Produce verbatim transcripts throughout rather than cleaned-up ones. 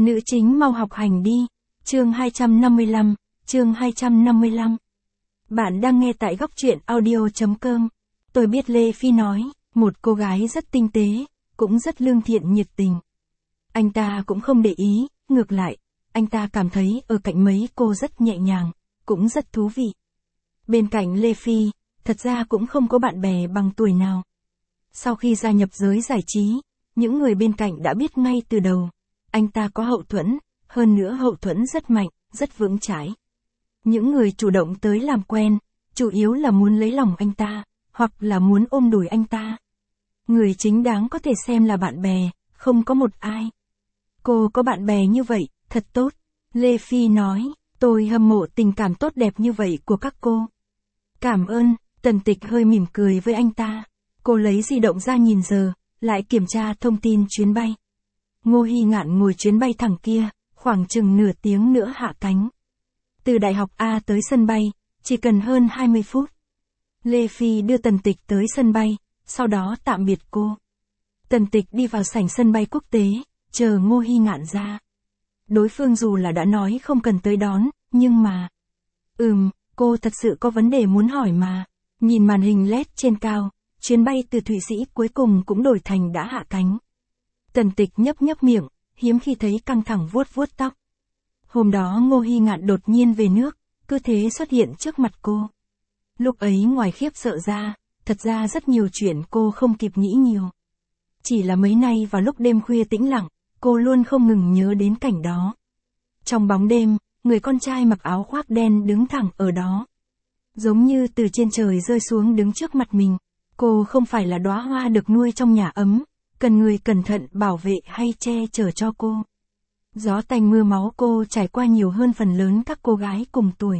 Nữ chính mau học hành đi. Chương hai trăm năm mươi lăm, chương hai trăm năm mươi lăm. Bạn đang nghe tại góc truyện audio chấm com. Tôi biết Lê Phi nói, một cô gái rất tinh tế, cũng rất lương thiện nhiệt tình. Anh ta cũng không để ý, ngược lại, anh ta cảm thấy ở cạnh mấy cô rất nhẹ nhàng, cũng rất thú vị. Bên cạnh Lê Phi, thật ra cũng không có bạn bè bằng tuổi nào. Sau khi gia nhập giới giải trí, những người bên cạnh đã biết ngay từ đầu, anh ta có hậu thuẫn, hơn nữa hậu thuẫn rất mạnh, rất vững chãi. Những người chủ động tới làm quen, chủ yếu là muốn lấy lòng anh ta, hoặc là muốn ôm đùi anh ta. Người chính đáng có thể xem là bạn bè, không có một ai. Cô có bạn bè như vậy, thật tốt. Lê Phi nói, tôi hâm mộ tình cảm tốt đẹp như vậy của các cô. Cảm ơn, Tần Tịch hơi mỉm cười với anh ta. Cô lấy di động ra nhìn giờ, lại kiểm tra thông tin chuyến bay. Ngô Hy Ngạn ngồi chuyến bay thẳng kia, khoảng chừng nửa tiếng nữa hạ cánh. Từ Đại học A tới sân bay, chỉ cần hơn hai mươi phút. Lê Phi đưa Tần Tịch tới sân bay, sau đó tạm biệt cô. Tần Tịch đi vào sảnh sân bay quốc tế, chờ Ngô Hy Ngạn ra. Đối phương dù là đã nói không cần tới đón, nhưng mà... Ừm, cô thật sự có vấn đề muốn hỏi mà. Nhìn màn hình led trên cao, chuyến bay từ Thụy Sĩ cuối cùng cũng đổi thành đã hạ cánh. Tần Tịch nhấp nhấp miệng, hiếm khi thấy căng thẳng vuốt vuốt tóc. Hôm đó Ngô Hy Ngạn đột nhiên về nước, cứ thế xuất hiện trước mặt cô. Lúc ấy ngoài khiếp sợ ra, thật ra rất nhiều chuyện cô không kịp nghĩ nhiều. Chỉ là mấy nay vào lúc đêm khuya tĩnh lặng, cô luôn không ngừng nhớ đến cảnh đó. Trong bóng đêm, người con trai mặc áo khoác đen đứng thẳng ở đó. Giống như từ trên trời rơi xuống đứng trước mặt mình. Cô không phải là đóa hoa được nuôi trong nhà ấm, cần người cẩn thận bảo vệ hay che chở cho cô. Gió tanh mưa máu cô trải qua nhiều hơn phần lớn các cô gái cùng tuổi.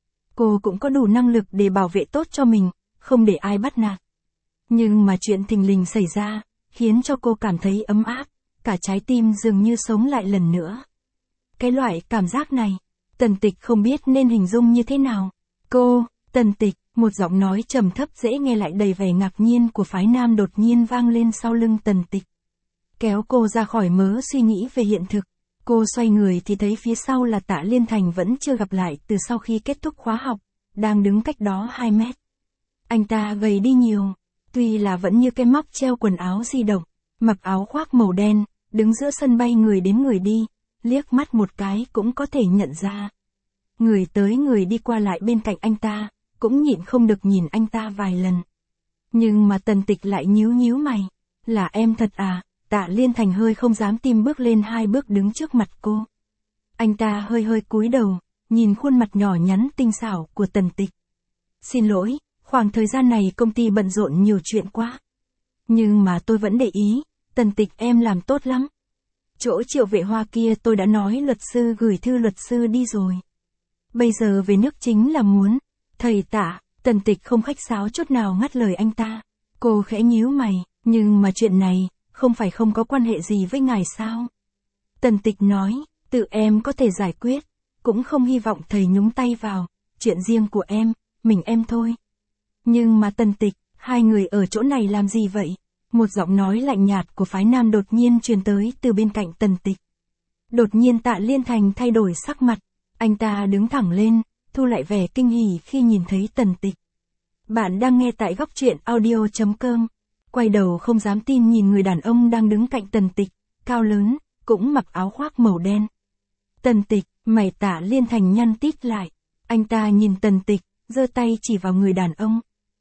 Cô cũng có đủ năng lực để bảo vệ tốt cho mình, không để ai bắt nạt. Nhưng mà chuyện thình lình xảy ra, khiến cho cô cảm thấy ấm áp, cả trái tim dường như sống lại lần nữa. Cái loại cảm giác này, Tần Tịch không biết nên hình dung như thế nào. Cô, Tần Tịch, một giọng nói trầm thấp dễ nghe lại đầy vẻ ngạc nhiên của phái nam đột nhiên vang lên sau lưng Tần Tịch. Kéo cô ra khỏi mớ suy nghĩ về hiện thực. Cô xoay người thì thấy phía sau là Tạ Liên Thành vẫn chưa gặp lại từ sau khi kết thúc khóa học, đang đứng cách đó hai mét. Anh ta gầy đi nhiều, tuy là vẫn như cái móc treo quần áo di động, mặc áo khoác màu đen, đứng giữa sân bay người đến người đi, liếc mắt một cái cũng có thể nhận ra. Người tới người đi qua lại bên cạnh anh ta, cũng nhịn không được nhìn anh ta vài lần. Nhưng mà Tần Tịch lại nhíu nhíu mày, là em thật à? Tạ Liên Thành hơi không dám tim bước lên hai bước đứng trước mặt cô. Anh ta hơi hơi cúi đầu, nhìn khuôn mặt nhỏ nhắn tinh xảo của Tần Tịch. Xin lỗi, khoảng thời gian này công ty bận rộn nhiều chuyện quá. Nhưng mà tôi vẫn để ý, Tần Tịch em làm tốt lắm. Chỗ Triệu Vệ Hoa kia tôi đã nói luật sư gửi thư luật sư đi rồi. Bây giờ về nước chính là muốn. Thầy Tạ, Tần Tịch không khách sáo chút nào ngắt lời anh ta. Cô khẽ nhíu mày, nhưng mà chuyện này, không phải không có quan hệ gì với ngài sao? Tần Tịch nói, tự em có thể giải quyết, cũng không hy vọng thầy nhúng tay vào, chuyện riêng của em, mình em thôi. Nhưng mà Tần Tịch, hai người ở chỗ này làm gì vậy? Một giọng nói lạnh nhạt của phái nam đột nhiên truyền tới từ bên cạnh Tần Tịch. Đột nhiên Tạ Liên Thành thay đổi sắc mặt, anh ta đứng thẳng lên, thu lại vẻ kinh hỉ khi nhìn thấy Tần Tịch. Bạn đang nghe tại góc truyện audio chấm com. Quay đầu không dám tin nhìn người đàn ông đang đứng cạnh Tần Tịch, cao lớn, cũng mặc áo khoác màu đen. Tần Tịch, mày Tạ Liên Thành nhăn tít lại. Anh ta nhìn Tần Tịch, giơ tay chỉ vào người đàn ông.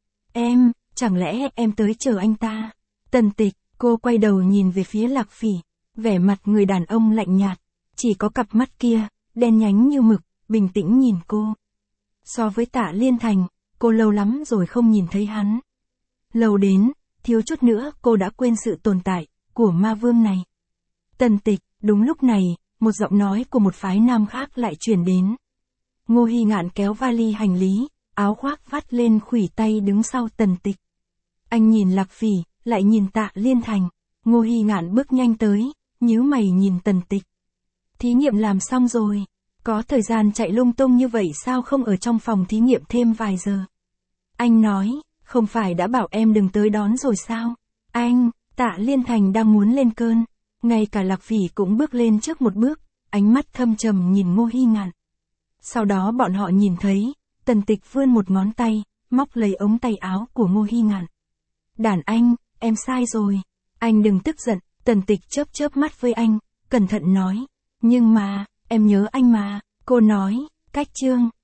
Em, chẳng lẽ em tới chờ anh ta? Tần Tịch, cô quay đầu nhìn về phía Lạc Phỉ, vẻ mặt người đàn ông lạnh nhạt, chỉ có cặp mắt kia, đen nhánh như mực, bình tĩnh nhìn cô. So với Tạ Liên Thành, cô lâu lắm rồi không nhìn thấy hắn. Lâu đến, thiếu chút nữa cô đã quên sự tồn tại của ma vương này. Tần Tịch, đúng lúc này, một giọng nói của một phái nam khác lại truyền đến. Ngô Hy Ngạn kéo vali hành lý, áo khoác vắt lên khuỷu tay đứng sau Tần Tịch. Anh nhìn Lạc Phỉ, lại nhìn Tạ Liên Thành. Ngô Hy Ngạn bước nhanh tới, nhíu mày nhìn Tần Tịch. Thí nghiệm làm xong rồi, có thời gian chạy lung tung như vậy sao không ở trong phòng thí nghiệm thêm vài giờ? Anh nói, không phải đã bảo em đừng tới đón rồi sao? Anh, Tạ Liên Thành đang muốn lên cơn, ngay cả Lạc Phỉ cũng bước lên trước một bước, ánh mắt thâm trầm nhìn Ngô Hi Ngạn. Sau đó bọn họ nhìn thấy, Tần Tịch vươn một ngón tay, móc lấy ống tay áo của Ngô Hi Ngạn. Đàn anh, em sai rồi. Anh đừng tức giận, Tần Tịch chớp chớp mắt với anh, cẩn thận nói. Nhưng mà, em nhớ anh mà, cô nói, cách chương.